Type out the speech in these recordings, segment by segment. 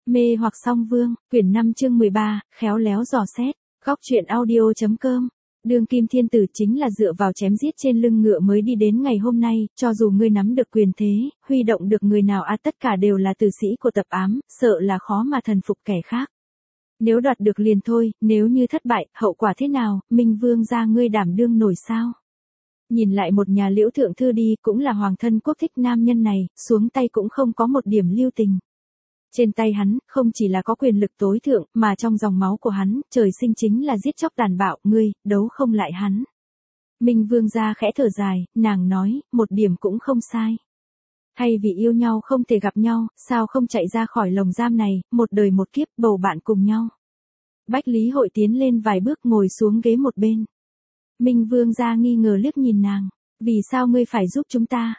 Mê hoặc song vương, quyển 5 chương 13, khéo léo dò xét, góc truyện audio.com. Đương kim thiên tử chính là dựa vào chém giết trên lưng ngựa mới đi đến ngày hôm nay, cho dù ngươi nắm được quyền thế, huy động được người nào tất cả đều là tử sĩ của tập ám, sợ là khó mà thần phục kẻ khác. Nếu đoạt được liền thôi, nếu như thất bại, hậu quả thế nào, Minh Vương gia ngươi đảm đương nổi sao? Nhìn lại một nhà Liễu thượng thư đi, cũng là hoàng thân quốc thích nam nhân này, xuống tay cũng không có một điểm lưu tình. Trên tay hắn, không chỉ là có quyền lực tối thượng, mà trong dòng máu của hắn, trời sinh chính là giết chóc tàn bạo, ngươi, đấu không lại hắn. Minh Vương gia khẽ thở dài, nàng nói, một điểm cũng không sai. Hay vì yêu nhau không thể gặp nhau, sao không chạy ra khỏi lồng giam này, một đời một kiếp, bầu bạn cùng nhau. Bách Lý Hội tiến lên vài bước ngồi xuống ghế một bên. Minh Vương gia nghi ngờ liếc nhìn nàng, vì sao ngươi phải giúp chúng ta?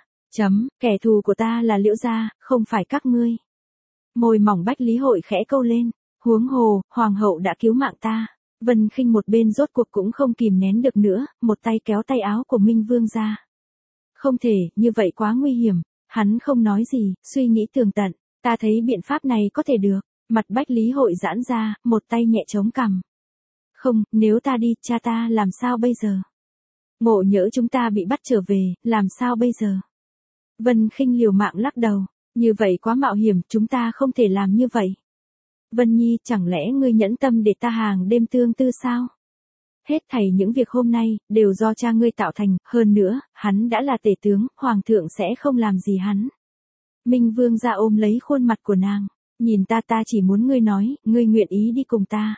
Kẻ thù của ta là Liễu gia, không phải các ngươi. Môi mỏng Bách Lý Hội khẽ câu lên, huống hồ, hoàng hậu đã cứu mạng ta. Vân Khinh một bên rốt cuộc cũng không kìm nén được nữa, một tay kéo tay áo của Minh Vương ra. Không thể, như vậy quá nguy hiểm. Hắn không nói gì, suy nghĩ tường tận, ta thấy biện pháp này có thể được. Mặt Bách Lý Hội giãn ra, một tay nhẹ chống cằm. Không, nếu ta đi, cha ta làm sao bây giờ? Ngộ nhỡ chúng ta bị bắt trở về, làm sao bây giờ? Vân Khinh liều mạng lắc đầu. Như vậy quá mạo hiểm, chúng ta không thể làm như vậy. Vân Nhi, chẳng lẽ ngươi nhẫn tâm để ta hàng đêm tương tư sao? Hết thảy những việc hôm nay, đều do cha ngươi tạo thành, hơn nữa, hắn đã là tể tướng, hoàng thượng sẽ không làm gì hắn. Minh Vương ra ôm lấy khuôn mặt của nàng, nhìn ta chỉ muốn ngươi nói, ngươi nguyện ý đi cùng ta.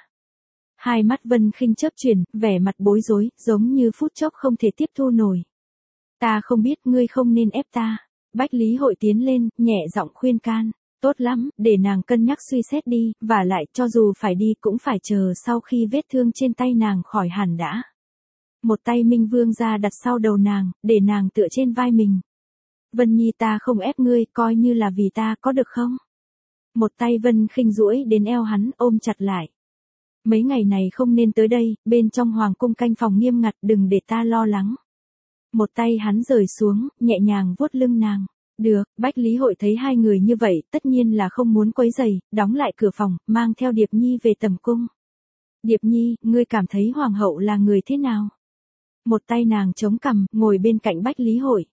Hai mắt Vân Khinh chớp chuyển, vẻ mặt bối rối, giống như phút chốc không thể tiếp thu nổi. Ta không biết, ngươi không nên ép ta. Bách Lý Hội tiến lên, nhẹ giọng khuyên can, tốt lắm, để nàng cân nhắc suy xét đi, và lại, cho dù phải đi cũng phải chờ sau khi vết thương trên tay nàng khỏi hẳn đã. Một tay Minh Vương ra đặt sau đầu nàng, để nàng tựa trên vai mình. Vân Nhi, ta không ép ngươi, coi như là vì ta, có được không? Một tay Vân Khinh duỗi đến eo hắn, ôm chặt lại. Mấy ngày này không nên tới đây, bên trong hoàng cung canh phòng nghiêm ngặt, đừng để ta lo lắng. Một tay hắn rời xuống, nhẹ nhàng vuốt lưng nàng. Được, Bách Lý Hội thấy hai người như vậy, tất nhiên là không muốn quấy rầy, đóng lại cửa phòng, mang theo Điệp Nhi về tầm cung. Điệp Nhi, ngươi cảm thấy hoàng hậu là người thế nào? Một tay nàng chống cằm, ngồi bên cạnh Bách Lý Hội.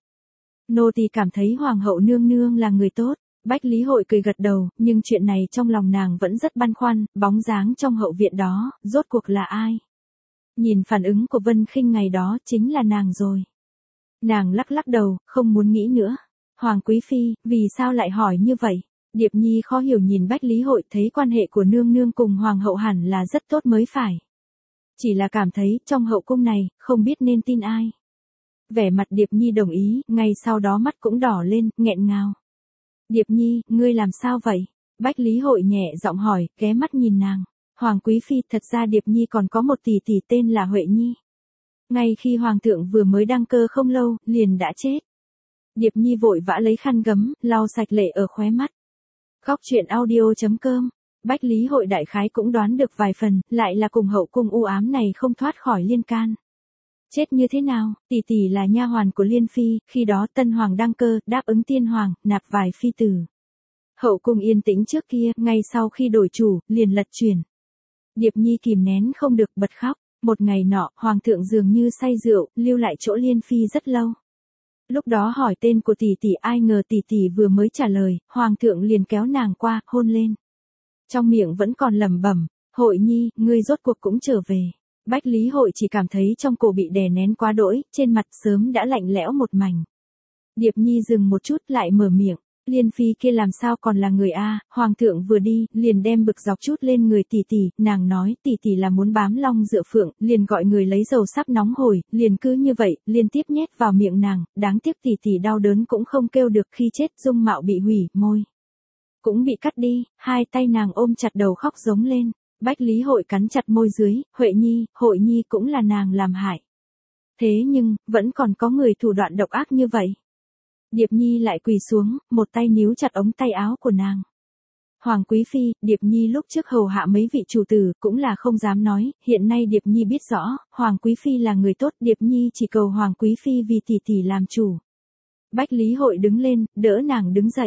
Nô tỳ cảm thấy hoàng hậu nương nương là người tốt. Bách Lý Hội cười gật đầu, nhưng chuyện này trong lòng nàng vẫn rất băn khoăn, bóng dáng trong hậu viện đó, rốt cuộc là ai? Nhìn phản ứng của Vân Khinh ngày đó, chính là nàng rồi. Nàng lắc lắc đầu, không muốn nghĩ nữa. Hoàng Quý Phi, vì sao lại hỏi như vậy? Điệp Nhi khó hiểu nhìn Bách Lý Hội, thấy quan hệ của nương nương cùng Hoàng hậu hẳn là rất tốt mới phải. Chỉ là cảm thấy, trong hậu cung này, không biết nên tin ai. Vẻ mặt Điệp Nhi đồng ý, ngay sau đó mắt cũng đỏ lên, nghẹn ngào. Điệp Nhi, ngươi làm sao vậy? Bách Lý Hội nhẹ giọng hỏi, ghé mắt nhìn nàng. Hoàng Quý Phi, thật ra Điệp Nhi còn có một tỷ tỷ tên là Huệ Nhi. Ngay khi hoàng thượng vừa mới đăng cơ không lâu, liền đã chết. Điệp Nhi vội vã lấy khăn gấm, lau sạch lệ ở khóe mắt. Góc truyện audio.com. Bách Lý Hội đại khái cũng đoán được vài phần, lại là cùng hậu cung u ám này không thoát khỏi liên can. Chết như thế nào? Tỷ tỷ là nha hoàn của Liên Phi, khi đó tân hoàng đăng cơ, đáp ứng tiên hoàng, nạp vài phi tử. Hậu cung yên tĩnh trước kia, ngay sau khi đổi chủ, liền lật chuyển. Điệp Nhi kìm nén không được bật khóc. Một ngày nọ, hoàng thượng dường như say rượu, lưu lại chỗ Liên Phi rất lâu. Lúc đó hỏi tên của tỷ tỷ, ai ngờ tỷ tỷ vừa mới trả lời, hoàng thượng liền kéo nàng qua, hôn lên. Trong miệng vẫn còn lẩm bẩm, Hội Nhi, ngươi rốt cuộc cũng trở về. Bách Lý Hội chỉ cảm thấy trong cổ bị đè nén quá đỗi, trên mặt sớm đã lạnh lẽo một mảnh. Điệp Nhi dừng một chút lại mở miệng. Liên Phi kia làm sao còn là người a? Hoàng thượng vừa đi, liền đem bực dọc chút lên người tỷ tỷ, nàng nói tỷ tỷ là muốn bám long dựa phượng, liền gọi người lấy dầu sắp nóng hổi, liền cứ như vậy, liên tiếp nhét vào miệng nàng, đáng tiếc tỷ tỷ đau đớn cũng không kêu được, khi chết dung mạo bị hủy, môi cũng bị cắt đi, hai tay nàng ôm chặt đầu khóc giống lên. Bách Lý Hội cắn chặt môi dưới, Huệ Nhi, Hội Nhi cũng là nàng làm hại. Thế nhưng, vẫn còn có người thủ đoạn độc ác như vậy. Điệp Nhi lại quỳ xuống, một tay níu chặt ống tay áo của nàng. Hoàng Quý Phi, Điệp Nhi lúc trước hầu hạ mấy vị chủ tử, cũng là không dám nói, hiện nay Điệp Nhi biết rõ, Hoàng Quý Phi là người tốt, Điệp Nhi chỉ cầu Hoàng Quý Phi vì tỷ tỷ làm chủ. Bách Lý Hội đứng lên, đỡ nàng đứng dậy.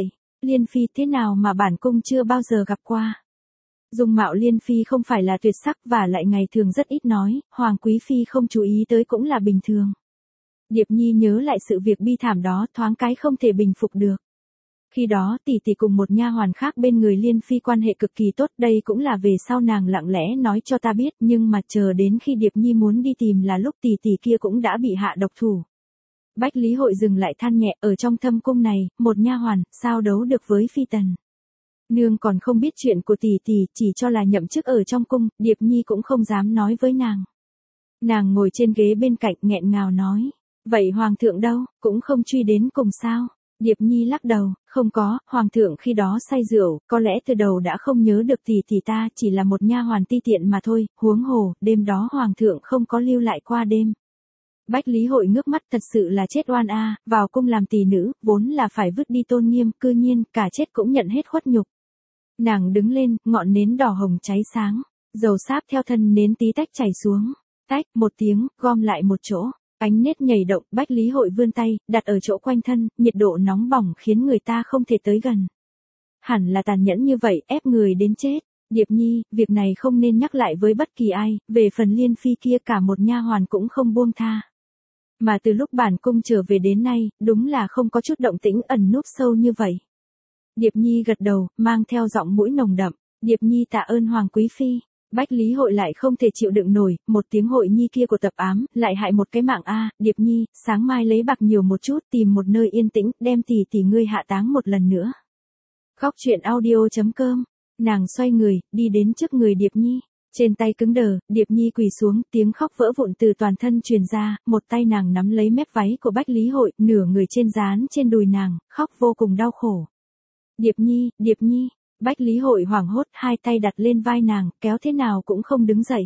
Liên Phi thế nào mà bản cung chưa bao giờ gặp qua. Dung mạo Liên Phi không phải là tuyệt sắc và lại ngày thường rất ít nói, Hoàng Quý Phi không chú ý tới cũng là bình thường. Điệp Nhi nhớ lại sự việc bi thảm đó thoáng cái không thể bình phục được. Khi đó tỷ tỷ cùng một nha hoàn khác bên người Liên Phi quan hệ cực kỳ tốt, đây cũng là về sau nàng lặng lẽ nói cho ta biết, nhưng mà chờ đến khi Điệp Nhi muốn đi tìm là lúc tỷ tỷ kia cũng đã bị hạ độc thủ. Bách Lý Hội dừng lại than nhẹ, ở trong thâm cung này, một nha hoàn, sao đấu được với Phi tần. Nương còn không biết chuyện của tỷ tỷ, chỉ cho là nhậm chức ở trong cung, Điệp Nhi cũng không dám nói với nàng. Nàng ngồi trên ghế bên cạnh nghẹn ngào nói, vậy Hoàng thượng đâu, cũng không truy đến cùng sao? Điệp Nhi lắc đầu, không có, Hoàng thượng khi đó say rượu, có lẽ từ đầu đã không nhớ được tỷ tỷ ta chỉ là một nha hoàn ti tiện mà thôi, huống hồ, đêm đó Hoàng thượng không có lưu lại qua đêm. Bách Lý Hội ngước mắt, thật sự là chết oan a, vào cung làm tỷ nữ, vốn là phải vứt đi tôn nghiêm, cư nhiên, cả chết cũng nhận hết khuất nhục. Nàng đứng lên, ngọn nến đỏ hồng cháy sáng, dầu sáp theo thân nến tí tách chảy xuống, tách, một tiếng, gom lại một chỗ. Ánh nết nhảy động, Bách Lý Hội vươn tay, đặt ở chỗ quanh thân, nhiệt độ nóng bỏng khiến người ta không thể tới gần. Hẳn là tàn nhẫn như vậy, ép người đến chết. Điệp Nhi, việc này không nên nhắc lại với bất kỳ ai, về phần Liên Phi kia cả một nha hoàn cũng không buông tha. Mà từ lúc bản cung trở về đến nay, đúng là không có chút động tĩnh ẩn núp sâu như vậy. Điệp Nhi gật đầu, mang theo giọng mũi nồng đậm, Điệp Nhi tạ ơn Hoàng Quý Phi. Bách Lý Hội lại không thể chịu đựng nổi, một tiếng Hội Nhi kia của tập ám, lại hại một cái mạng a, Điệp Nhi, sáng mai lấy bạc nhiều một chút, tìm một nơi yên tĩnh, đem tỷ tỷ ngươi hạ táng một lần nữa. Góc truyện audio.com, nàng xoay người, đi đến trước người Điệp Nhi, trên tay cứng đờ, Điệp Nhi quỳ xuống, tiếng khóc vỡ vụn từ toàn thân truyền ra, một tay nàng nắm lấy mép váy của Bách Lý Hội, nửa người trên dán trên đùi nàng, khóc vô cùng đau khổ. Điệp Nhi, Điệp Nhi. Bách Lý Hội hoảng hốt, hai tay đặt lên vai nàng, kéo thế nào cũng không đứng dậy.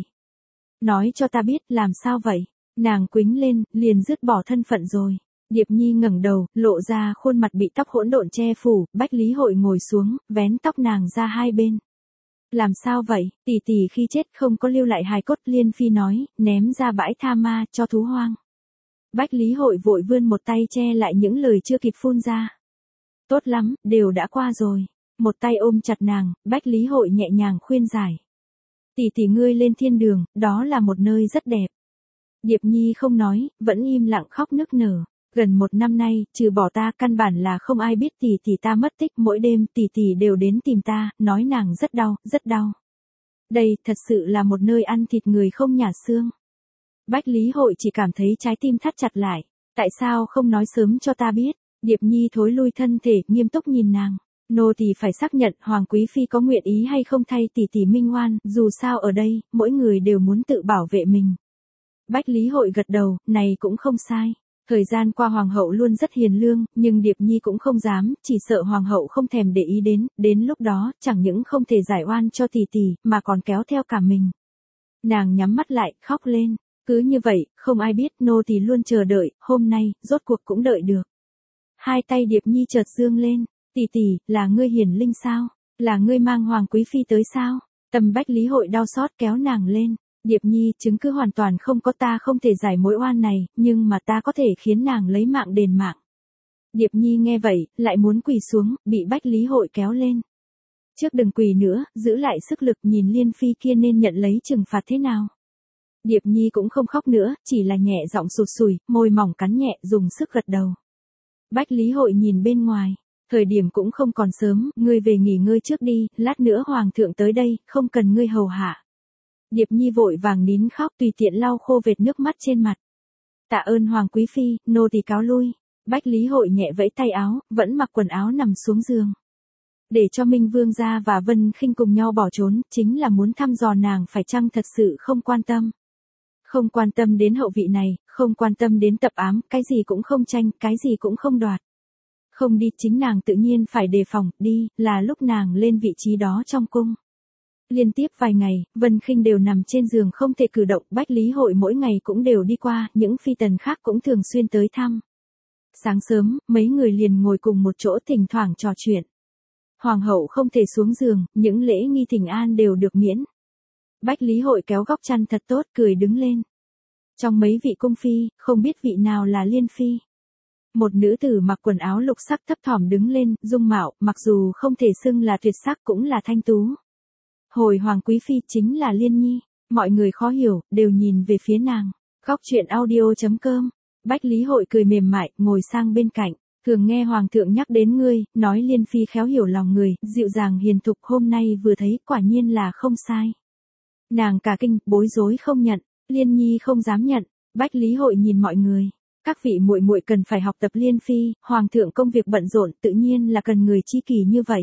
Nói cho ta biết, làm sao vậy? Nàng quĩnh lên, liền dứt bỏ thân phận rồi. Điệp Nhi ngẩng đầu, lộ ra khuôn mặt bị tóc hỗn độn che phủ, Bách Lý Hội ngồi xuống, vén tóc nàng ra hai bên. Làm sao vậy? Tỷ tỷ khi chết không có lưu lại hài cốt, Liên Phi nói, ném ra bãi tha ma, cho thú hoang. Bách Lý Hội vội vươn một tay che lại những lời chưa kịp phun ra. Tốt lắm, đều đã qua rồi. Một tay ôm chặt nàng, Bách Lý Hội nhẹ nhàng khuyên giải. Tỷ tỷ ngươi lên thiên đường, đó là một nơi rất đẹp. Điệp Nhi không nói, vẫn im lặng khóc nức nở. Gần một năm nay, trừ bỏ ta căn bản là không ai biết tỷ tỷ ta mất tích, mỗi đêm tỷ tỷ đều đến tìm ta, nói nàng rất đau, rất đau. Đây, thật sự là một nơi ăn thịt người không nhả xương. Bách Lý Hội chỉ cảm thấy trái tim thắt chặt lại. Tại sao không nói sớm cho ta biết? Điệp Nhi thối lui thân thể, nghiêm túc nhìn nàng. Nô tỳ phải xác nhận Hoàng Quý Phi có nguyện ý hay không thay tỷ tỷ minh oan, dù sao ở đây, mỗi người đều muốn tự bảo vệ mình. Bách Lý Hội gật đầu, này cũng không sai. Thời gian qua Hoàng hậu luôn rất hiền lương, nhưng Điệp Nhi cũng không dám, chỉ sợ Hoàng hậu không thèm để ý đến lúc đó, chẳng những không thể giải oan cho tỷ tỷ, mà còn kéo theo cả mình. Nàng nhắm mắt lại, khóc lên. Cứ như vậy, không ai biết, nô tỳ luôn chờ đợi, hôm nay, rốt cuộc cũng đợi được. Hai tay Điệp Nhi chợt dương lên. Tỷ tỷ, là ngươi hiển linh sao? Là ngươi mang Hoàng Quý Phi tới sao? Tâm Bách Lý Hội đau xót kéo nàng lên. Điệp Nhi, chứng cứ hoàn toàn không có, ta không thể giải mối oan này, nhưng mà ta có thể khiến nàng lấy mạng đền mạng. Điệp Nhi nghe vậy, lại muốn quỳ xuống, bị Bách Lý Hội kéo lên. Trước đừng quỳ nữa, giữ lại sức lực, nhìn Liên Phi kia nên nhận lấy trừng phạt thế nào. Điệp Nhi cũng không khóc nữa, chỉ là nhẹ giọng sụt sùi, môi mỏng cắn nhẹ, dùng sức gật đầu. Bách Lý Hội nhìn bên ngoài. Thời điểm cũng không còn sớm, ngươi về nghỉ ngơi trước đi, lát nữa Hoàng thượng tới đây, không cần ngươi hầu hạ. Điệp Nhi vội vàng nín khóc, tùy tiện lau khô vệt nước mắt trên mặt. Tạ ơn Hoàng Quý Phi, nô tỳ cáo lui. Bách Lý Hội nhẹ vẫy tay áo, vẫn mặc quần áo nằm xuống giường. Để cho Minh Vương gia và Vân Khinh cùng nhau bỏ trốn, chính là muốn thăm dò nàng phải chăng thật sự không quan tâm. Không quan tâm đến hậu vị này, không quan tâm đến tập ám, cái gì cũng không tranh, cái gì cũng không đoạt. Không đi, chính nàng tự nhiên phải đề phòng, đi, là lúc nàng lên vị trí đó trong cung. Liên tiếp vài ngày, Vân Khinh đều nằm trên giường không thể cử động, Bách Lý Hội mỗi ngày cũng đều đi qua, những phi tần khác cũng thường xuyên tới thăm. Sáng sớm, mấy người liền ngồi cùng một chỗ thỉnh thoảng trò chuyện. Hoàng hậu không thể xuống giường, những lễ nghi thỉnh an đều được miễn. Bách Lý Hội kéo góc chăn thật tốt, cười đứng lên. Trong mấy vị cung phi, không biết vị nào là Liên Phi. Một nữ tử mặc quần áo lục sắc thấp thỏm đứng lên, dung mạo, mặc dù không thể xưng là tuyệt sắc cũng là thanh tú. Hồi hoàng quý phi chính là Liên Nhi, mọi người khó hiểu, đều nhìn về phía nàng. Góc truyện audio.com, Bách Lý Hội cười mềm mại, ngồi sang bên cạnh. Thường nghe hoàng thượng nhắc đến ngươi, nói Liên phi khéo hiểu lòng người, dịu dàng hiền thục, hôm nay vừa thấy, quả nhiên là không sai. Nàng cả kinh, bối rối không nhận, Liên Nhi không dám nhận. Bách Lý Hội nhìn mọi người, các vị muội muội cần phải học tập Liên phi, hoàng thượng công việc bận rộn, tự nhiên là cần người chi kỷ như vậy.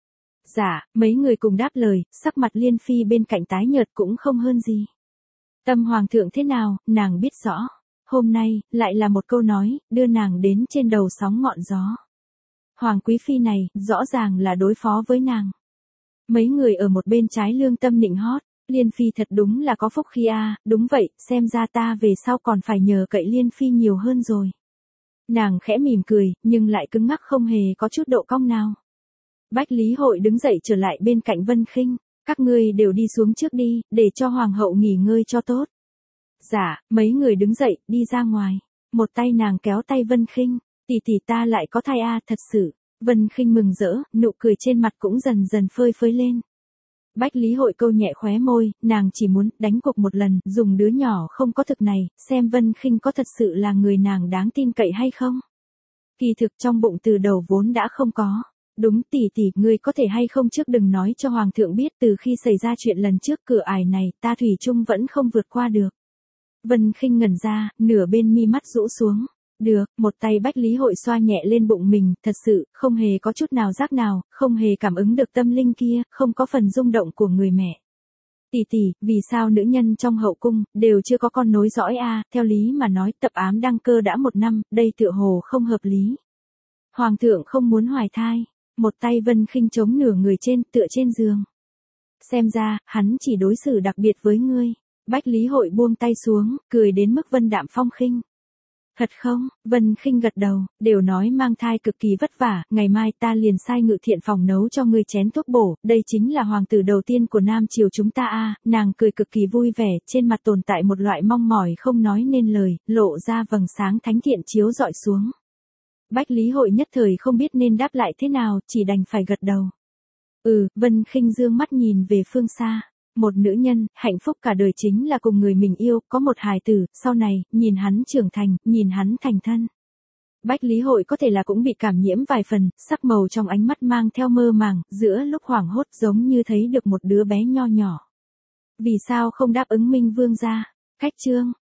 Dạ, mấy người cùng đáp lời, sắc mặt Liên phi bên cạnh tái nhợt cũng không hơn gì. Tâm hoàng thượng thế nào, nàng biết rõ. Hôm nay, lại là một câu nói, đưa nàng đến trên đầu sóng ngọn gió. Hoàng quý phi này, rõ ràng là đối phó với nàng. Mấy người ở một bên trái lương tâm nịnh hót, Liên phi thật đúng là có phúc khi a, đúng vậy, xem ra ta về sau còn phải nhờ cậy Liên phi nhiều hơn rồi. Nàng khẽ mỉm cười, nhưng lại cứng ngắc không hề có chút độ cong nào. Bách Lý Hội đứng dậy trở lại bên cạnh Vân Khinh, các ngươi đều đi xuống trước đi, để cho hoàng hậu nghỉ ngơi cho tốt. Dạ, mấy người đứng dậy, đi ra ngoài. Một tay nàng kéo tay Vân Khinh, tỷ tỷ ta lại có thai a, thật sự. Vân Khinh mừng rỡ, nụ cười trên mặt cũng dần dần phơi phới lên. Bách Lý Hội câu nhẹ khóe môi, nàng chỉ muốn đánh cuộc một lần, dùng đứa nhỏ không có thực này, xem Vân Khinh có thật sự là người nàng đáng tin cậy hay không. Kỳ thực trong bụng từ đầu vốn đã không có. Đúng tỷ tỷ, ngươi có thể hay không trước đừng nói cho hoàng thượng biết, từ khi xảy ra chuyện lần trước cửa ải này, ta thủy chung vẫn không vượt qua được. Vân Khinh ngẩn ra, nửa bên mi mắt rũ xuống. Được, một tay Bách Lý Hội xoa nhẹ lên bụng mình, thật sự, không hề có chút nào giác nào, không hề cảm ứng được tâm linh kia, không có phần rung động của người mẹ. Tỷ tỷ, vì sao nữ nhân trong hậu cung, đều chưa có con nối dõi a? Theo lý mà nói, tập ám đăng cơ đã 1 năm, đây tựa hồ không hợp lý. Hoàng thượng không muốn hoài thai. Một tay Vân Khinh chống nửa người trên, tựa trên giường. Xem ra, hắn chỉ đối xử đặc biệt với ngươi. Bách Lý Hội buông tay xuống, cười đến mức vân đạm phong khinh. Thật không? Vân Khinh gật đầu, đều nói mang thai cực kỳ vất vả, ngày mai ta liền sai Ngự Thiện phòng nấu cho ngươi chén thuốc bổ, đây chính là hoàng tử đầu tiên của Nam Triều chúng ta a. Nàng cười cực kỳ vui vẻ, trên mặt tồn tại một loại mong mỏi không nói nên lời, lộ ra vầng sáng thánh thiện chiếu dọi xuống. Bách Lý Hội nhất thời không biết nên đáp lại thế nào, chỉ đành phải gật đầu. Vân Khinh dương mắt nhìn về phương xa. Một nữ nhân, hạnh phúc cả đời chính là cùng người mình yêu, có một hài tử, sau này, nhìn hắn trưởng thành, nhìn hắn thành thân. Bách Lý Hội có thể là cũng bị cảm nhiễm vài phần, sắc màu trong ánh mắt mang theo mơ màng, giữa lúc hoảng hốt giống như thấy được một đứa bé nho nhỏ. Vì sao không đáp ứng Minh Vương gia? Cách chương.